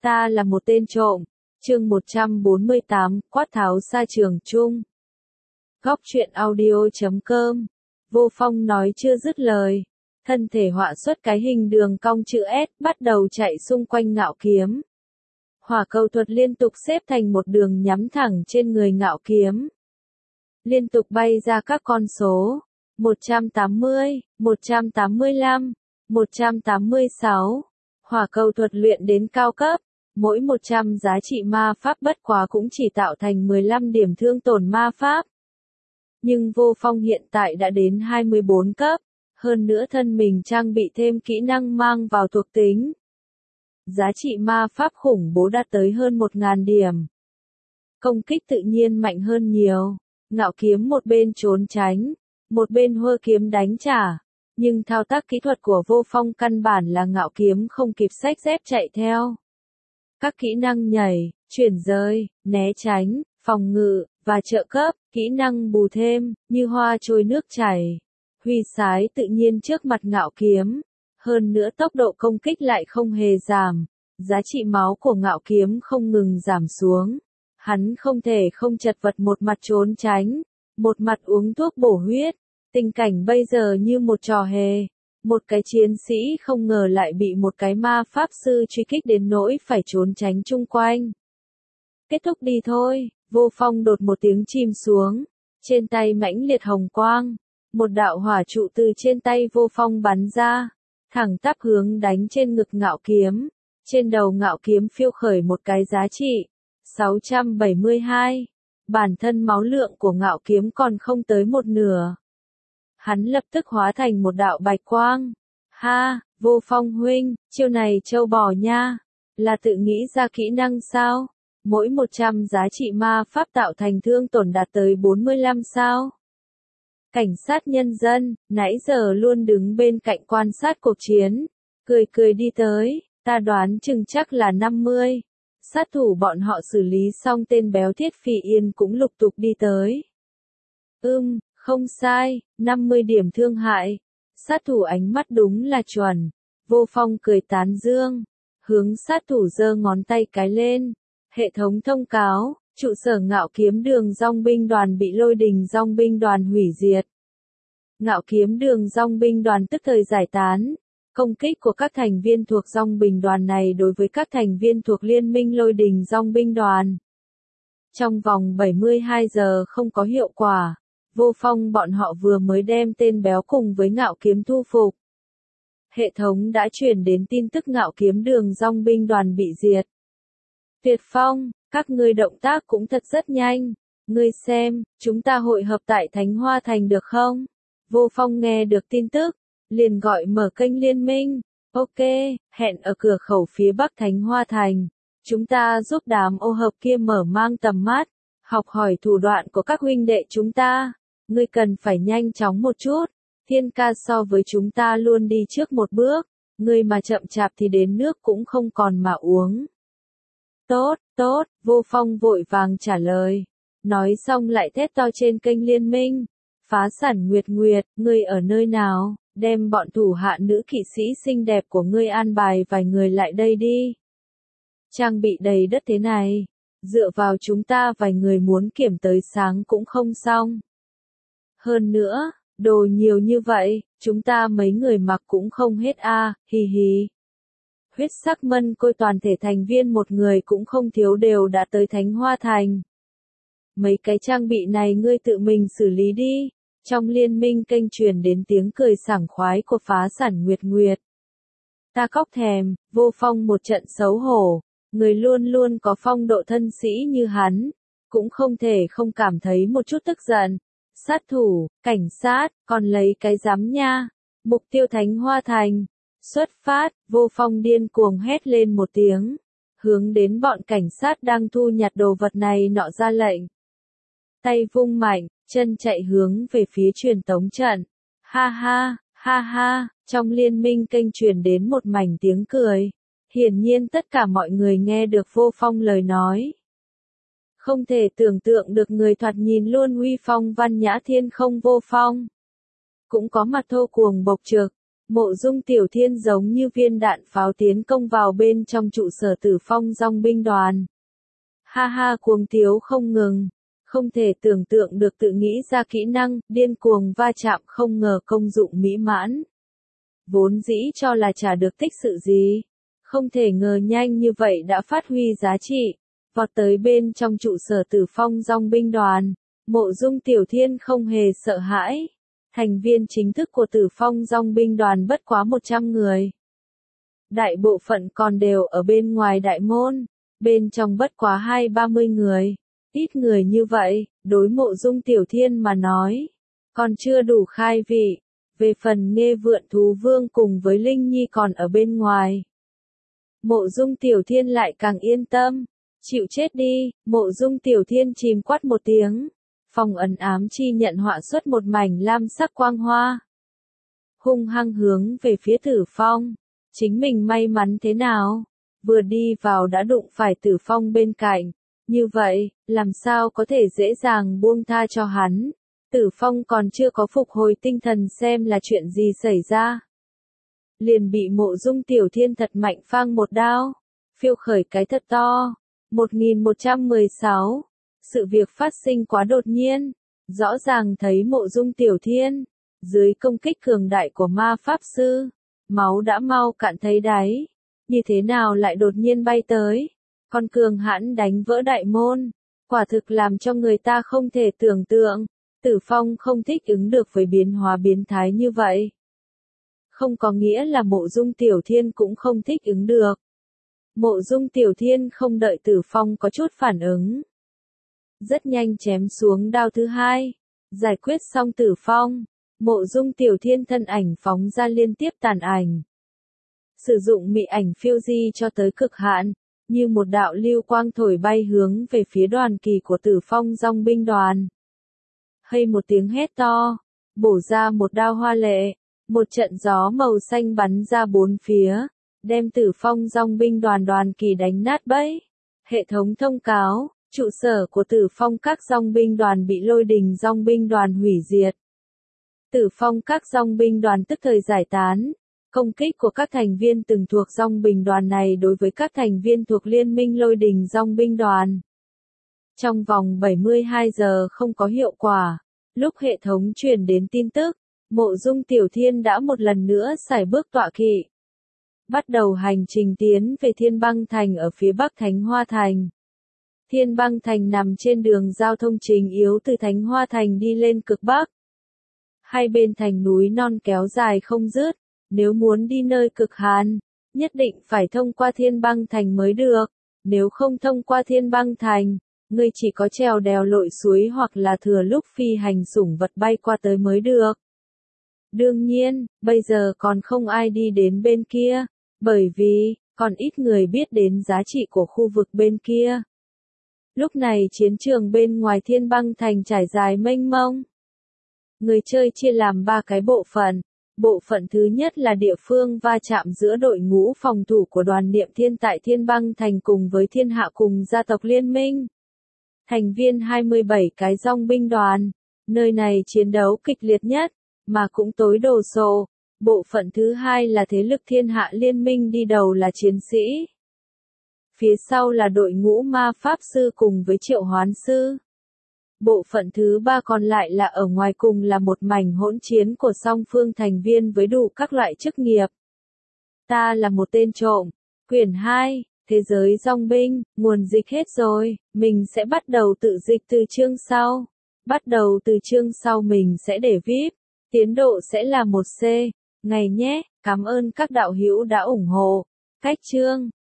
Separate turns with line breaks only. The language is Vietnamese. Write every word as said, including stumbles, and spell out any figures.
Ta là một tên trộm. Chương một trăm bốn mươi tám, quát tháo xa trường chung. Góc truyện audio chấm com. Vô Phong nói chưa dứt lời. Thân thể họa xuất cái hình đường cong chữ S, bắt đầu chạy xung quanh Ngạo Kiếm. Hỏa cầu thuật liên tục xếp thành một đường nhắm thẳng trên người Ngạo Kiếm. Liên tục bay ra các con số. một trăm tám mươi, một trăm tám mươi lăm, một trăm tám mươi sáu. Hỏa cầu thuật luyện đến cao cấp. Mỗi một trăm giá trị ma pháp bất quá cũng chỉ tạo thành mười lăm điểm thương tổn ma pháp. Nhưng Vô Phong hiện tại đã đến hai mươi bốn cấp, hơn nữa thân mình trang bị thêm kỹ năng mang vào thuộc tính. Giá trị ma pháp khủng bố đạt tới hơn một nghìn điểm. Công kích tự nhiên mạnh hơn nhiều. Ngạo Kiếm một bên trốn tránh, một bên hơ kiếm đánh trả. Nhưng thao tác kỹ thuật của Vô Phong căn bản là Ngạo Kiếm không kịp xách dép chạy theo. Các kỹ năng nhảy, chuyển rơi, né tránh, phòng ngự, và trợ cấp, kỹ năng bù thêm, như hoa trôi nước chảy. Huy sái tự nhiên trước mặt Ngạo Kiếm. Hơn nữa tốc độ công kích lại không hề giảm. Giá trị máu của Ngạo Kiếm không ngừng giảm xuống. Hắn không thể không chật vật một mặt trốn tránh, một mặt uống thuốc bổ huyết. Tình cảnh bây giờ như một trò hề. Một cái chiến sĩ không ngờ lại bị một cái ma pháp sư truy kích đến nỗi phải trốn tránh chung quanh. Kết thúc đi thôi. Vô Phong đột một tiếng chìm xuống. Trên tay mãnh liệt hồng quang. Một đạo hỏa trụ từ trên tay Vô Phong bắn ra. Thẳng tắp hướng đánh trên ngực Ngạo Kiếm. Trên đầu Ngạo Kiếm phiêu khởi một cái giá trị. sáu trăm bảy mươi hai. Bản thân máu lượng của Ngạo Kiếm còn không tới một nửa. Hắn lập tức hóa thành một đạo bạch quang. Ha, Vô Phong huynh, chiêu này trâu bò nha. Là tự nghĩ ra kỹ năng sao? Mỗi một trăm giá trị ma pháp tạo thành thương tổn đạt tới bốn mươi lăm sao? Cảnh sát nhân dân, nãy giờ luôn đứng bên cạnh quan sát cuộc chiến. Cười cười đi tới, ta đoán chừng chắc là năm mươi. Sát thủ bọn họ xử lý xong tên béo Thiết Phỉ Yên cũng lục tục đi tới. Ưm, không sai, năm mươi điểm thương hại. Sát thủ ánh mắt đúng là chuẩn. Vô Phong cười tán dương. Hướng sát thủ giơ ngón tay cái lên. Hệ thống thông cáo, trụ sở Ngạo Kiếm đường dong binh đoàn bị Lôi Đình dong binh đoàn hủy diệt. Ngạo Kiếm đường dong binh đoàn tức thời giải tán. Công kích của các thành viên thuộc dong binh đoàn này đối với các thành viên thuộc liên minh Lôi Đình dong binh đoàn. Trong vòng bảy mươi hai giờ không có hiệu quả. Vô Phong bọn họ vừa mới đem tên béo cùng với Ngạo Kiếm thu phục. Hệ thống đã truyền đến tin tức Ngạo Kiếm đường dong binh đoàn bị diệt. Tuyệt Phong, các ngươi động tác cũng thật rất nhanh. Ngươi xem, chúng ta hội hợp tại Thánh Hoa Thành được không? Vô Phong nghe được tin tức, liền gọi mở kênh liên minh. Ok, hẹn ở cửa khẩu phía bắc Thánh Hoa Thành. Chúng ta giúp đám ô hợp kia mở mang tầm mắt, học hỏi thủ đoạn của các huynh đệ chúng ta. Ngươi cần phải nhanh chóng một chút. Thiên ca so với chúng ta luôn đi trước một bước. Ngươi mà chậm chạp thì đến nước cũng không còn mà uống. Tốt, tốt, Vô Phong vội vàng trả lời. Nói xong lại thét to trên kênh liên minh. Phá Sản Nguyệt Nguyệt, ngươi ở nơi nào? Đem bọn thủ hạ nữ kỵ sĩ xinh đẹp của ngươi an bài vài người lại đây đi. Trang bị đầy đất thế này. Dựa vào chúng ta vài người muốn kiểm tới sáng cũng không xong. Hơn nữa, đồ nhiều như vậy, chúng ta mấy người mặc cũng không hết a, à, hì hì. Huyết sắc mân côi toàn thể thành viên một người cũng không thiếu đều đã tới Thánh Hoa Thành. Mấy cái trang bị này ngươi tự mình xử lý đi. Trong liên minh kênh truyền đến tiếng cười sảng khoái của Phá Sản Nguyệt Nguyệt. Ta cóc thèm, Vô Phong một trận xấu hổ. Người luôn luôn có phong độ thân sĩ như hắn. Cũng không thể không cảm thấy một chút tức giận. Sát thủ, cảnh sát, còn lấy cái dám nha. Mục tiêu Thánh Hoa Thành. Xuất phát, Vô Phong điên cuồng hét lên một tiếng. Hướng đến bọn cảnh sát đang thu nhặt đồ vật này nọ ra lệnh. Tay vung mạnh, chân chạy hướng về phía truyền tống trận. Ha ha, ha ha, trong liên minh kênh truyền đến một mảnh tiếng cười. Hiển nhiên tất cả mọi người nghe được Vô Phong lời nói. Không thể tưởng tượng được người thoạt nhìn luôn uy phong văn nhã thiên không Vô Phong. Cũng có mặt thô cuồng bộc trực. Mộ Dung Tiểu Thiên giống như viên đạn pháo tiến công vào bên trong trụ sở Tử Phong dòng binh đoàn. Ha ha cuồng tiếu không ngừng, không thể tưởng tượng được tự nghĩ ra kỹ năng, điên cuồng va chạm không ngờ công dụng mỹ mãn. Vốn dĩ cho là chả được tích sự gì, không thể ngờ nhanh như vậy đã phát huy giá trị, vọt tới bên trong trụ sở Tử Phong dòng binh đoàn, Mộ Dung Tiểu Thiên không hề sợ hãi. Thành viên chính thức của Tử Phong dòng binh đoàn bất quá một trăm người. Đại bộ phận còn đều ở bên ngoài đại môn, bên trong bất quá hai ba mươi người. Ít người như vậy, đối Mộ Dung Tiểu Thiên mà nói, còn chưa đủ khai vị. Về phần Nghê Vượn Thú Vương cùng với Linh Nhi còn ở bên ngoài. Mộ Dung Tiểu Thiên lại càng yên tâm. Chịu chết đi, Mộ Dung Tiểu Thiên chìm quát một tiếng. Phòng ấn ám chi nhận họa xuất một mảnh lam sắc quang hoa. Hung hăng hướng về phía Tử Phong. Chính mình may mắn thế nào? Vừa đi vào đã đụng phải Tử Phong bên cạnh. Như vậy, làm sao có thể dễ dàng buông tha cho hắn? Tử Phong còn chưa có phục hồi tinh thần xem là chuyện gì xảy ra. Liền bị Mộ Dung Tiểu Thiên thật mạnh phang một đao. Phiêu khởi cái thật to. một nghìn một trăm mười sáu. Sự việc phát sinh quá đột nhiên. Rõ ràng thấy Mộ Dung Tiểu Thiên. Dưới công kích cường đại của ma pháp sư. Máu đã mau cạn thấy đáy. Như thế nào lại đột nhiên bay tới. Con cường hãn đánh vỡ đại môn. Quả thực làm cho người ta không thể tưởng tượng. Tử Phong không thích ứng được với biến hóa biến thái như vậy. Không có nghĩa là Mộ Dung Tiểu Thiên cũng không thích ứng được. Mộ Dung Tiểu Thiên không đợi Tử Phong có chút phản ứng. Rất nhanh chém xuống đao thứ hai. Giải quyết xong Tử Phong. Mộ Dung Tiểu Thiên thân ảnh phóng ra liên tiếp tàn ảnh. Sử dụng mị ảnh phiêu di cho tới cực hạn. Như một đạo lưu quang thổi bay hướng về phía đoàn kỳ của Tử Phong dòng binh đoàn. Hay một tiếng hét to, bổ ra một đao hoa lệ, một trận gió màu xanh bắn ra bốn phía, đem Tử Phong dòng binh đoàn đoàn kỳ đánh nát bẫy. Hệ thống thông cáo, trụ sở của Tử Phong các dòng binh đoàn bị Lôi Đình dòng binh đoàn hủy diệt. Tử Phong các dòng binh đoàn tức thời giải tán. Công kích của các thành viên từng thuộc dòng binh đoàn này đối với các thành viên thuộc Liên minh Lôi Đình dòng binh đoàn. Trong vòng bảy mươi hai giờ không có hiệu quả. Lúc hệ thống truyền đến tin tức, Mộ Dung Tiểu Thiên đã một lần nữa sải bước tọa kỵ. Bắt đầu hành trình tiến về Thiên Băng Thành ở phía bắc Thánh Hoa Thành. Thiên Băng Thành nằm trên đường giao thông chính yếu từ Thánh Hoa Thành đi lên cực bắc. Hai bên thành núi non kéo dài không dứt, nếu muốn đi nơi cực hàn, nhất định phải thông qua Thiên Băng Thành mới được, nếu không thông qua Thiên Băng Thành, ngươi chỉ có trèo đèo lội suối hoặc là thừa lúc phi hành sủng vật bay qua tới mới được. Đương nhiên, bây giờ còn không ai đi đến bên kia, bởi vì, còn ít người biết đến giá trị của khu vực bên kia. Lúc này chiến trường bên ngoài Thiên Băng Thành trải dài mênh mông. Người chơi chia làm ba cái bộ phận. Bộ phận thứ nhất là địa phương va chạm giữa đội ngũ phòng thủ của đoàn Niệm Thiên tại Thiên Băng Thành cùng với Thiên Hạ cùng gia tộc liên minh. Thành viên hai mươi bảy cái dòng binh đoàn. Nơi này chiến đấu kịch liệt nhất, mà cũng tối đồ sộ. Bộ phận thứ hai là thế lực Thiên Hạ liên minh đi đầu là chiến sĩ. Phía sau là đội ngũ ma pháp sư cùng với triệu hoán sư. Bộ phận thứ ba còn lại là ở ngoài cùng là một mảnh hỗn chiến của song phương thành viên với đủ các loại chức nghiệp. Ta là một tên trộm. Quyển hai, Thế giới dòng binh, nguồn dịch hết rồi, mình sẽ bắt đầu tự dịch từ chương sau. Bắt đầu từ chương sau mình sẽ để vi ai pi, tiến độ sẽ là một C, ngày nhé, cảm ơn các đạo hữu đã ủng hộ. Cách chương